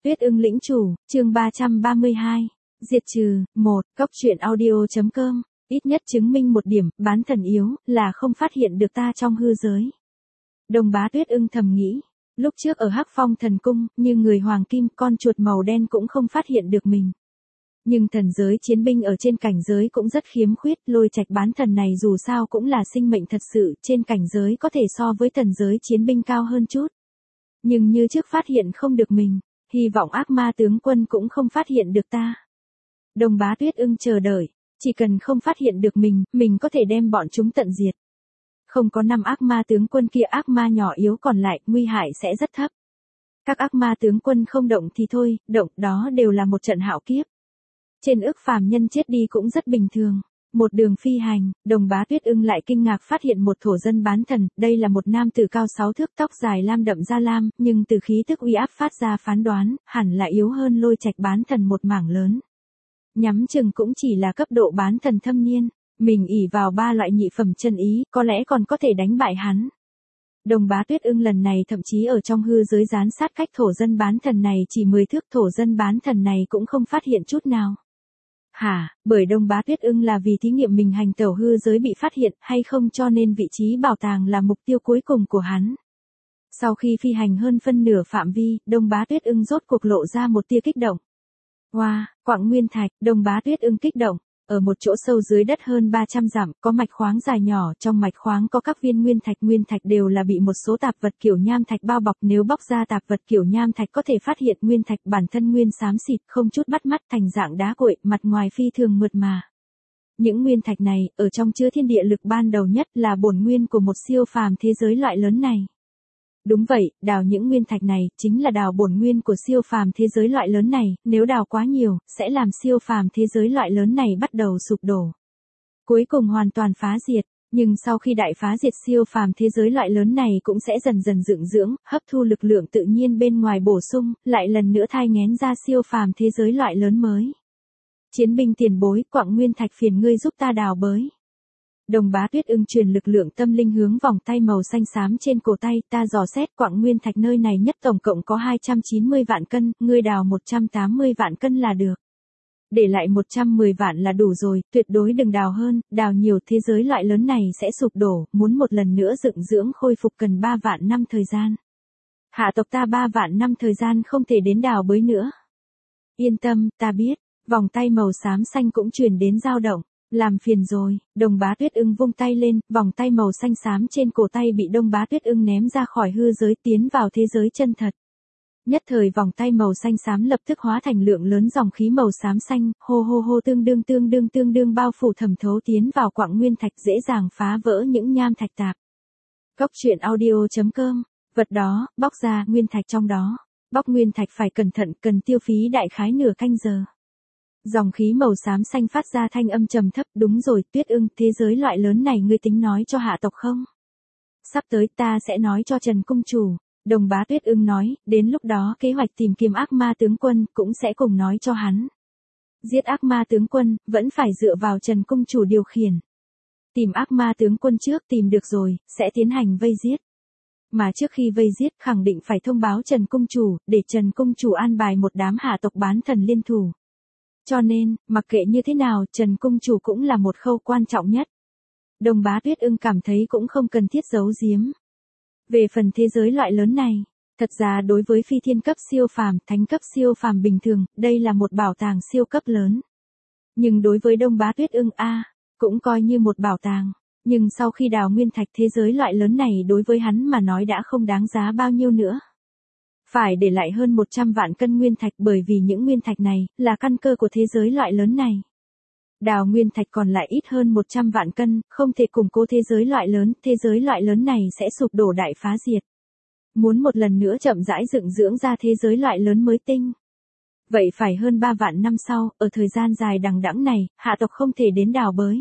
Tuyết ưng lĩnh chủ, chương 332. Diệt trừ, 1, Cốc truyện audio.com. Ít nhất chứng minh một điểm, bán thần yếu, là không phát hiện được ta trong hư giới. Đồng bá Tuyết ưng thầm nghĩ. Lúc trước ở Hắc Phong thần cung, như người hoàng kim, con chuột màu đen cũng không phát hiện được mình. Nhưng thần giới chiến binh ở trên cảnh giới cũng rất khiếm khuyết, Lôi Trạch bán thần này dù sao cũng là sinh mệnh thật sự, trên cảnh giới có thể so với thần giới chiến binh cao hơn chút. Nhưng như trước phát hiện không được mình, hy vọng ác ma tướng quân cũng không phát hiện được ta. Đồng bá Tuyết ưng chờ đợi, chỉ cần không phát hiện được mình có thể đem bọn chúng tận diệt. Không có 5 ác ma tướng quân kia, ác ma nhỏ yếu còn lại, nguy hại sẽ rất thấp. Các ác ma tướng quân không động thì thôi, động đó đều là một trận hạo kiếp. Trên ức phàm nhân chết đi cũng rất bình thường. Một đường phi hành, đồng bá Tuyết ưng lại kinh ngạc phát hiện một thổ dân bán thần, đây là một nam tử cao 6 thước, tóc dài lam đậm da lam, nhưng từ khí tức uy áp phát ra phán đoán, hẳn là yếu hơn Lôi Trạch bán thần một mảng lớn. Nhắm chừng cũng chỉ là cấp độ bán thần thâm niên, mình ỷ vào 3 loại nhị phẩm chân ý, có lẽ còn có thể đánh bại hắn. Đồng bá Tuyết ưng lần này thậm chí ở trong hư giới gián sát cách thổ dân bán thần này chỉ 10 thước, thổ dân bán thần này cũng không phát hiện chút nào. Bởi đồng bá Tuyết ưng là vì thí nghiệm mình hành tẩu hư giới bị phát hiện hay không, cho nên vị trí bảo tàng là mục tiêu cuối cùng của hắn. Sau khi phi hành hơn phân nửa phạm vi, đồng bá Tuyết ưng rốt cuộc lộ ra một tia kích động. Quặng nguyên thạch, đồng bá Tuyết ưng kích động. Ở một chỗ sâu dưới đất hơn 300 dặm, có mạch khoáng dài nhỏ, trong mạch khoáng có các viên nguyên thạch đều là bị một số tạp vật kiểu nham thạch bao bọc, nếu bóc ra tạp vật kiểu nham thạch có thể phát hiện nguyên thạch bản thân nguyên xám xịt, không chút bắt mắt, thành dạng đá cuội, mặt ngoài phi thường mượt mà. Những nguyên thạch này, ở trong chứa thiên địa lực ban đầu nhất, là bổn nguyên của một siêu phàm thế giới loại lớn này. Đúng vậy, đào những nguyên thạch này, chính là đào bổn nguyên của siêu phàm thế giới loại lớn này, nếu đào quá nhiều, sẽ làm siêu phàm thế giới loại lớn này bắt đầu sụp đổ. Cuối cùng hoàn toàn phá diệt, nhưng sau khi đại phá diệt, siêu phàm thế giới loại lớn này cũng sẽ dần dần dựng dưỡng, hấp thu lực lượng tự nhiên bên ngoài bổ sung, lại lần nữa thai nghén ra siêu phàm thế giới loại lớn mới. Chiến binh tiền bối, quặng nguyên thạch phiền ngươi giúp ta đào bới. Đồng bá Tuyết ưng truyền lực lượng tâm linh hướng vòng tay màu xanh xám trên cổ tay, ta dò xét quặng nguyên thạch nơi này nhất tổng cộng có 290 vạn cân, ngươi đào 180 vạn cân là được. Để lại 110 vạn là đủ rồi, tuyệt đối đừng đào hơn, đào nhiều thế giới loại lớn này sẽ sụp đổ, muốn một lần nữa dựng dưỡng khôi phục cần 3 vạn năm thời gian. Hạ tộc ta 3 vạn năm thời gian không thể đến đào bới nữa. Yên tâm, ta biết, vòng tay màu xám xanh cũng truyền đến dao động. Làm phiền rồi, đồng bá Tuyết ưng vung tay lên, vòng tay màu xanh xám trên cổ tay bị đồng bá Tuyết ưng ném ra khỏi hư giới, tiến vào thế giới chân thật. Nhất thời vòng tay màu xanh xám lập tức hóa thành lượng lớn dòng khí màu xám xanh, hô tương đương bao phủ thẩm thấu tiến vào quặng nguyên thạch, dễ dàng phá vỡ những nham thạch tạp. Cốc truyện audio.com, vật đó, bóc ra nguyên thạch trong đó. Bóc nguyên thạch phải cẩn thận, cần tiêu phí đại khái nửa canh giờ. Dòng khí màu xám xanh phát ra thanh âm trầm thấp, đúng rồi, Tuyết ưng, thế giới loại lớn này ngươi tính nói cho hạ tộc không? Sắp tới ta sẽ nói cho Trần Cung Chủ. Đồng bá Tuyết ưng nói, đến lúc đó kế hoạch tìm kiếm ác ma tướng quân, cũng sẽ cùng nói cho hắn. Giết ác ma tướng quân, vẫn phải dựa vào Trần Cung Chủ điều khiển. Tìm ác ma tướng quân trước, tìm được rồi, sẽ tiến hành vây giết. Mà trước khi vây giết, khẳng định phải thông báo Trần Cung Chủ, để Trần Cung Chủ an bài một đám hạ tộc bán thần liên thủ. Cho nên, mặc kệ như thế nào, Trần Cung Chủ cũng là một khâu quan trọng nhất. Đồng bá Tuyết ưng cảm thấy cũng không cần thiết giấu giếm. Về phần thế giới loại lớn này, thật ra đối với phi thiên cấp siêu phàm, thánh cấp siêu phàm bình thường, đây là một bảo tàng siêu cấp lớn. Nhưng đối với đồng bá Tuyết ưng cũng coi như một bảo tàng. Nhưng sau khi đào nguyên thạch, thế giới loại lớn này đối với hắn mà nói đã không đáng giá bao nhiêu nữa. Phải để lại hơn 100 vạn cân nguyên thạch, bởi vì những nguyên thạch này là căn cơ của thế giới loại lớn này. Đào nguyên thạch còn lại ít hơn 100 vạn cân, không thể củng cố thế giới loại lớn này sẽ sụp đổ đại phá diệt. Muốn một lần nữa chậm rãi dựng dưỡng ra thế giới loại lớn mới tinh. Vậy phải hơn 3 vạn năm sau, ở thời gian dài đằng đẵng này, hạ tộc không thể đến đào bới.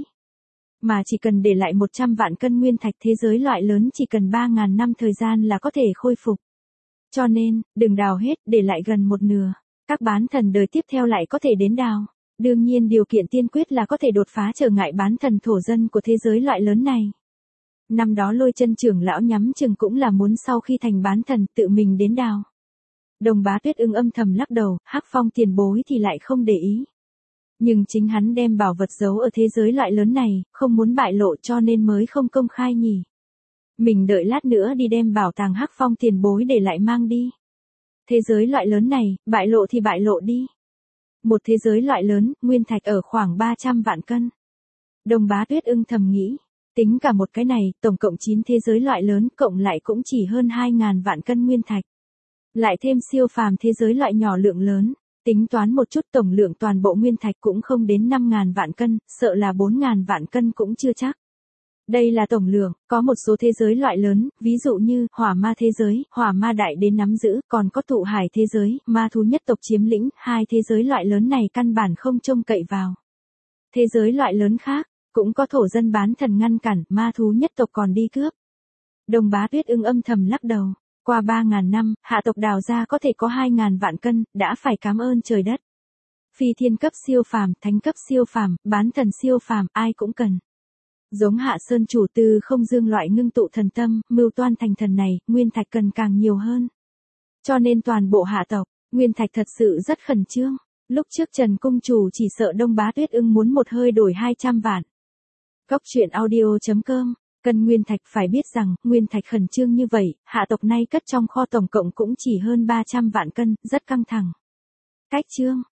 Mà chỉ cần để lại 100 vạn cân nguyên thạch, thế giới loại lớn chỉ cần 3.000 năm thời gian là có thể khôi phục. Cho nên, đừng đào hết, để lại gần một nửa. Các bán thần đời tiếp theo lại có thể đến đào. Đương nhiên điều kiện tiên quyết là có thể đột phá trở ngại bán thần thổ dân của thế giới loại lớn này. Năm đó Lôi Chân trưởng lão nhắm chừng cũng là muốn sau khi thành bán thần tự mình đến đào. Đồng Bá Tuyết Ưng âm thầm lắc đầu, Hắc Phong tiền bối thì lại không để ý. Nhưng chính hắn đem bảo vật giấu ở thế giới loại lớn này, không muốn bại lộ cho nên mới không công khai nhỉ. Mình đợi lát nữa đi đem bảo tàng Hắc Phong tiền bối để lại mang đi. Thế giới loại lớn này, bại lộ thì bại lộ đi. Một thế giới loại lớn, nguyên thạch ở khoảng 300 vạn cân. Đồng Bá Tuyết Ưng thầm nghĩ, tính cả một cái này, tổng cộng 9 thế giới loại lớn, cộng lại cũng chỉ hơn 2.000 vạn cân nguyên thạch. Lại thêm siêu phàm thế giới loại nhỏ lượng lớn, tính toán một chút tổng lượng toàn bộ nguyên thạch cũng không đến 5.000 vạn cân, sợ là 4.000 vạn cân cũng chưa chắc. Đây là tổng lượng, có một số thế giới loại lớn, ví dụ như hỏa ma thế giới, hỏa ma đại đến nắm giữ, còn có tụ hải thế giới, ma thú nhất tộc chiếm lĩnh, hai thế giới loại lớn này căn bản không trông cậy vào. Thế giới loại lớn khác, cũng có thổ dân bán thần ngăn cản, ma thú nhất tộc còn đi cướp. Đồng Bá Tuyết Ưng âm thầm lắc đầu, qua 3.000 năm, hạ tộc đào ra có thể có 2.000 vạn cân, đã phải cảm ơn trời đất. Phi thiên cấp siêu phàm, thánh cấp siêu phàm, bán thần siêu phàm, ai cũng cần. Giống Hạ Sơn chủ tư không dương loại ngưng tụ thần tâm, mưu toan thành thần này, nguyên thạch cần càng nhiều hơn. Cho nên toàn bộ hạ tộc, nguyên thạch thật sự rất khẩn trương. Lúc trước Trần Cung Chủ chỉ sợ Đông Bá Tuyết Ưng muốn một hơi đổi 200 vạn. Cốc truyện audio.com, cần nguyên thạch phải biết rằng, nguyên thạch khẩn trương như vậy, hạ tộc nay cất trong kho tổng cộng cũng chỉ hơn 300 vạn cân, rất căng thẳng. Cách chương